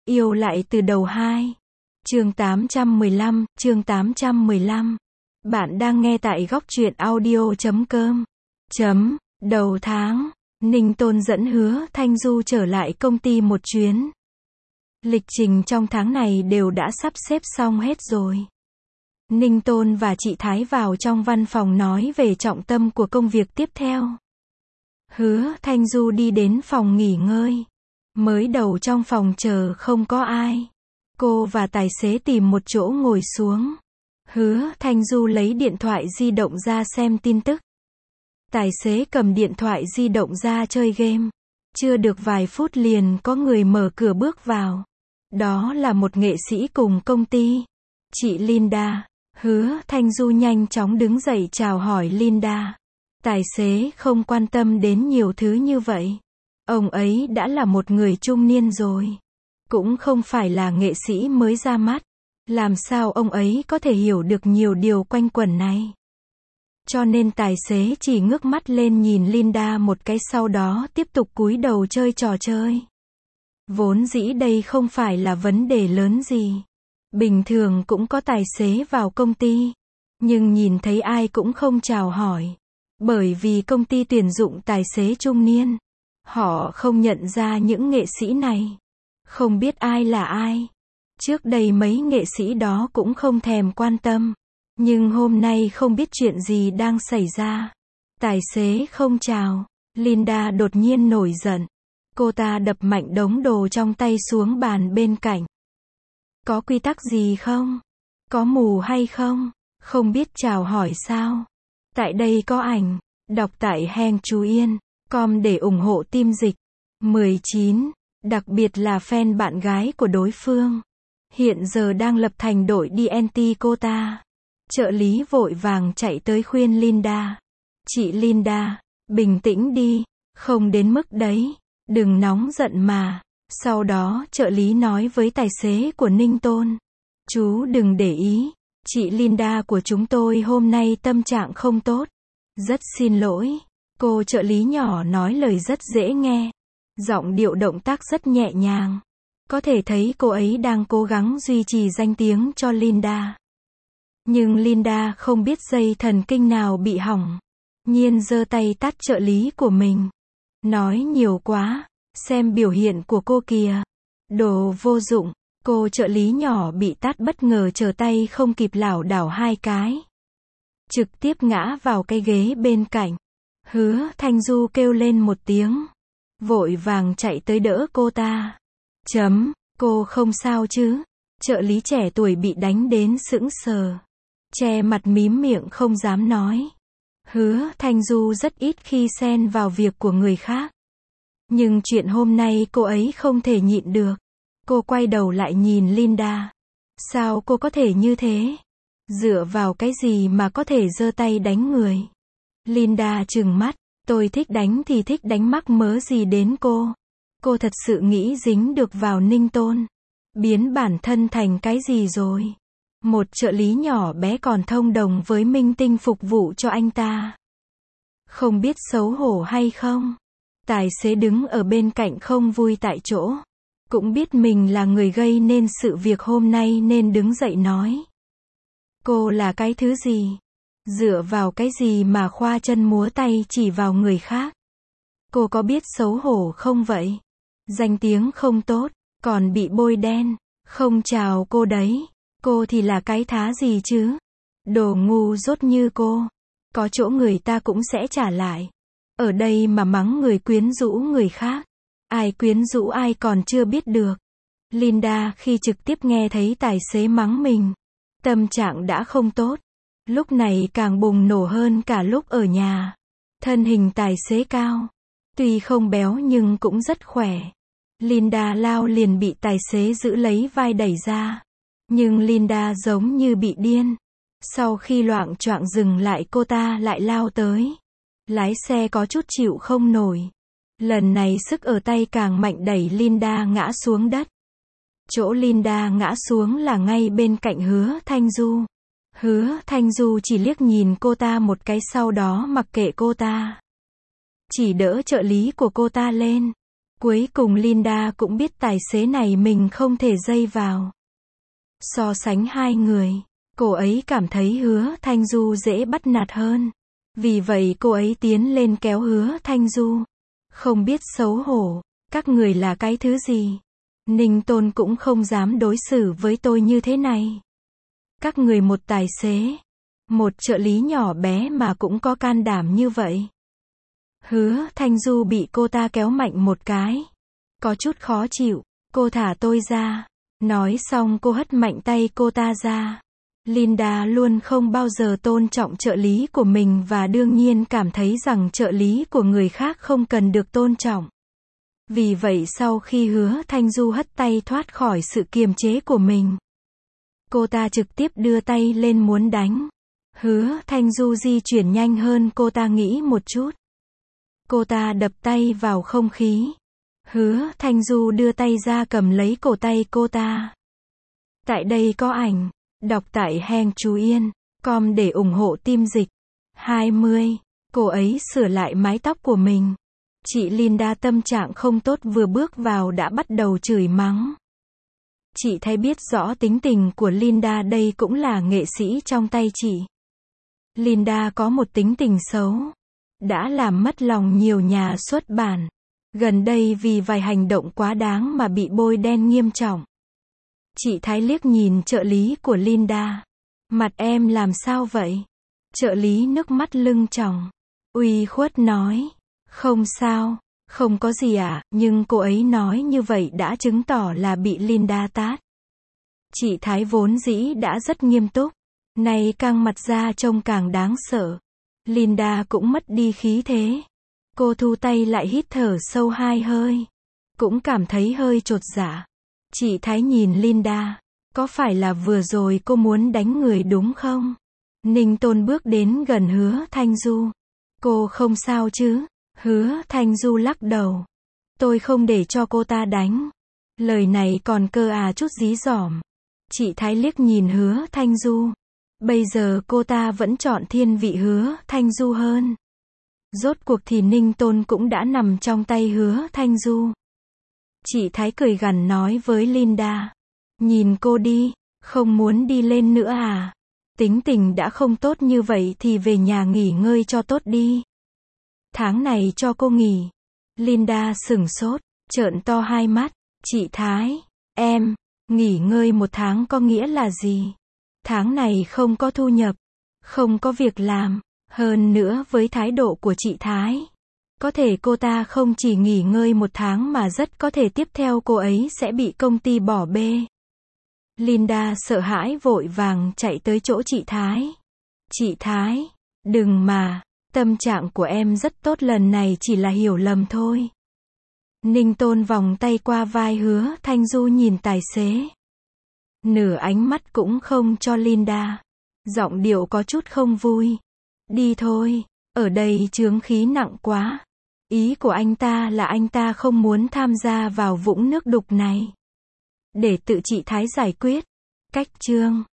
Yêu lại từ đầu 2. Chương 815, chương 815. Bạn đang nghe tại góc truyện audio.com. Đầu tháng, Ninh Tôn dẫn Hứa Thanh Du trở lại công ty một chuyến. Lịch trình trong tháng này đều đã sắp xếp xong hết rồi. Ninh Tôn và chị Thái vào trong văn phòng nói về trọng tâm của công việc tiếp theo. Hứa Thanh Du đi đến phòng nghỉ ngơi. Mới đầu trong phòng chờ không có ai. Cô và tài xế tìm một chỗ ngồi xuống. Hứa Thanh Du lấy điện thoại di động ra xem tin tức. Tài xế cầm điện thoại di động ra chơi game. Chưa được vài phút liền có người mở cửa bước vào. Đó là một nghệ sĩ cùng công ty. Chị Linda. Hứa Thanh Du nhanh chóng đứng dậy chào hỏi Linda. Tài xế không quan tâm đến nhiều thứ như vậy. Ông ấy đã là một người trung niên rồi. Cũng không phải là nghệ sĩ mới ra mắt. Làm sao ông ấy có thể hiểu được nhiều điều quanh quẩn này? Cho nên tài xế chỉ ngước mắt lên nhìn Linda một cái, sau đó tiếp tục cúi đầu chơi trò chơi. Vốn dĩ đây không phải là vấn đề lớn gì. Bình thường cũng có tài xế vào công ty. Nhưng nhìn thấy ai cũng không chào hỏi. Bởi vì công ty tuyển dụng tài xế trung niên. Họ không nhận ra những nghệ sĩ này. Không biết ai là ai. Trước đây mấy nghệ sĩ đó cũng không thèm quan tâm. Nhưng hôm nay không biết chuyện gì đang xảy ra. Tài xế không chào. Linda đột nhiên nổi giận. Cô ta đập mạnh đống đồ trong tay xuống bàn bên cạnh. Có quy tắc gì không? Có mù hay không? Không biết chào hỏi sao? Tại đây có ảnh. Đọc tại Heng Chú Yên. Com để ủng hộ team dịch. 19. Đặc biệt là fan bạn gái của đối phương. Hiện giờ đang lập thành đội đi anti cô ta. Trợ lý vội vàng chạy tới khuyên Linda. Chị Linda, bình tĩnh đi. Không đến mức đấy. Đừng nóng giận mà. Sau đó trợ lý nói với tài xế của Ninh Tôn. Chú đừng để ý. Chị Linda của chúng tôi hôm nay tâm trạng không tốt. Rất xin lỗi. Cô trợ lý nhỏ nói lời rất dễ nghe. Giọng điệu động tác rất nhẹ nhàng. Có thể thấy cô ấy đang cố gắng duy trì danh tiếng cho Linda. Nhưng Linda không biết dây thần kinh nào bị hỏng. Nhiên giơ tay tát trợ lý của mình. Nói nhiều quá. Xem biểu hiện của cô kìa. Đồ vô dụng. Cô trợ lý nhỏ bị tát bất ngờ trở tay không kịp lảo đảo hai cái. Trực tiếp ngã vào cái ghế bên cạnh. Hứa Thanh Du kêu lên một tiếng. Vội vàng chạy tới đỡ cô ta. Cô không sao chứ? Trợ lý trẻ tuổi bị đánh đến sững sờ. Che mặt mím miệng không dám nói. Hứa Thanh Du rất ít khi xen vào việc của người khác. Nhưng chuyện hôm nay cô ấy không thể nhịn được. Cô quay đầu lại nhìn Linda. Sao cô có thể như thế? Dựa vào cái gì mà có thể giơ tay đánh người? Linda trừng mắt. Tôi thích đánh thì thích đánh, mắc mớ gì đến cô? Cô thật sự nghĩ dính được vào Ninh Tôn. Biến bản thân thành cái gì rồi? Một trợ lý nhỏ bé còn thông đồng với minh tinh phục vụ cho anh ta. Không biết xấu hổ hay không? Tài xế đứng ở bên cạnh không vui tại chỗ. Cũng biết mình là người gây nên sự việc hôm nay nên đứng dậy nói. Cô là cái thứ gì? Dựa vào cái gì mà khoa chân múa tay chỉ vào người khác? Cô có biết xấu hổ không vậy? Danh tiếng không tốt, còn bị bôi đen. Không chào cô đấy. Cô thì là cái thá gì chứ? Đồ ngu dốt như cô. Có chỗ người ta cũng sẽ trả lại. Ở đây mà mắng người quyến rũ người khác. Ai quyến rũ ai còn chưa biết được. Linda khi trực tiếp nghe thấy tài xế mắng mình. Tâm trạng đã không tốt. Lúc này càng bùng nổ hơn cả lúc ở nhà. Thân hình tài xế cao. Tuy không béo nhưng cũng rất khỏe. Linda lao liền bị tài xế giữ lấy vai đẩy ra. Nhưng Linda giống như bị điên. Sau khi loạng choạng dừng lại, cô ta lại lao tới. Lái xe có chút chịu không nổi. Lần này sức ở tay càng mạnh, đẩy Linda ngã xuống đất. Chỗ Linda ngã xuống là ngay bên cạnh Hứa Thanh Du. Hứa Thanh Du chỉ liếc nhìn cô ta một cái, sau đó mặc kệ cô ta. Chỉ đỡ trợ lý của cô ta lên. Cuối cùng Linda cũng biết tài xế này mình không thể dây vào. So sánh hai người, cô ấy cảm thấy Hứa Thanh Du dễ bắt nạt hơn. Vì vậy cô ấy tiến lên kéo Hứa Thanh Du. Không biết xấu hổ, các người là cái thứ gì? Ninh Tôn cũng không dám đối xử với tôi như thế này. Các người một tài xế, một trợ lý nhỏ bé mà cũng có can đảm như vậy. Hứa Thanh Du bị cô ta kéo mạnh một cái. Có chút khó chịu, cô thả tôi ra. Nói xong cô hất mạnh tay cô ta ra. Linda luôn không bao giờ tôn trọng trợ lý của mình và đương nhiên cảm thấy rằng trợ lý của người khác không cần được tôn trọng. Vì vậy sau khi Hứa Thanh Du hất tay thoát khỏi sự kiềm chế của mình, cô ta trực tiếp đưa tay lên muốn đánh. Hứa Thanh Du di chuyển nhanh hơn cô ta nghĩ một chút. Cô ta đập tay vào không khí. Hứa Thanh Du đưa tay ra cầm lấy cổ tay cô ta. Tại đây có ảnh. Đọc tại Heng Chú Yên. Com để ủng hộ team dịch. 20. Cô ấy sửa lại mái tóc của mình. Chị Linda tâm trạng không tốt vừa bước vào đã bắt đầu chửi mắng. Chị thấy biết rõ tính tình của Linda, đây cũng là nghệ sĩ trong tay chị. Linda có một tính tình xấu. Đã làm mất lòng nhiều nhà xuất bản. Gần đây vì vài hành động quá đáng mà bị bôi đen nghiêm trọng. Chị Thái liếc nhìn trợ lý của Linda. Mặt em làm sao vậy? Trợ lý nước mắt lưng tròng. Uy khuất nói. Không sao, không có gì ạ, nhưng cô ấy nói như vậy đã chứng tỏ là bị Linda tát. Chị Thái vốn dĩ đã rất nghiêm túc. Nay căng mặt ra trông càng đáng sợ. Linda cũng mất đi khí thế. Cô thu tay lại hít thở sâu 2 hơi. Cũng cảm thấy hơi chột dạ. Chị Thái nhìn Linda. Có phải là vừa rồi cô muốn đánh người đúng không? Ninh Tôn bước đến gần Hứa Thanh Du. Cô không sao chứ? Hứa Thanh Du lắc đầu. Tôi không để cho cô ta đánh. Lời này còn cơ à chút dí dỏm. Chị Thái liếc nhìn Hứa Thanh Du. Bây giờ cô ta vẫn chọn thiên vị Hứa Thanh Du hơn. Rốt cuộc thì Ninh Tôn cũng đã nằm trong tay Hứa Thanh Du. Chị Thái cười gằn nói với Linda. Nhìn cô đi, không muốn đi lên nữa à? Tính tình đã không tốt như vậy thì về nhà nghỉ ngơi cho tốt đi. Tháng này cho cô nghỉ. Linda sửng sốt, trợn to hai mắt. Chị Thái, em, nghỉ ngơi 1 tháng có nghĩa là gì? Tháng này không có thu nhập, không có việc làm. Hơn nữa với thái độ của chị Thái, có thể cô ta không chỉ nghỉ ngơi 1 tháng mà rất có thể tiếp theo cô ấy sẽ bị công ty bỏ bê. Linda sợ hãi vội vàng chạy tới chỗ chị Thái. Chị Thái, đừng mà, tâm trạng của em rất tốt, lần này chỉ là hiểu lầm thôi. Ninh Tôn vòng tay qua vai Hứa Thanh Du nhìn tài xế. Nửa ánh mắt cũng không cho Linda. Giọng điệu có chút không vui. Đi thôi, ở đây chướng khí nặng quá. Ý của anh ta là anh ta không muốn tham gia vào vũng nước đục này. Để tự chị Thái giải quyết. Cách chương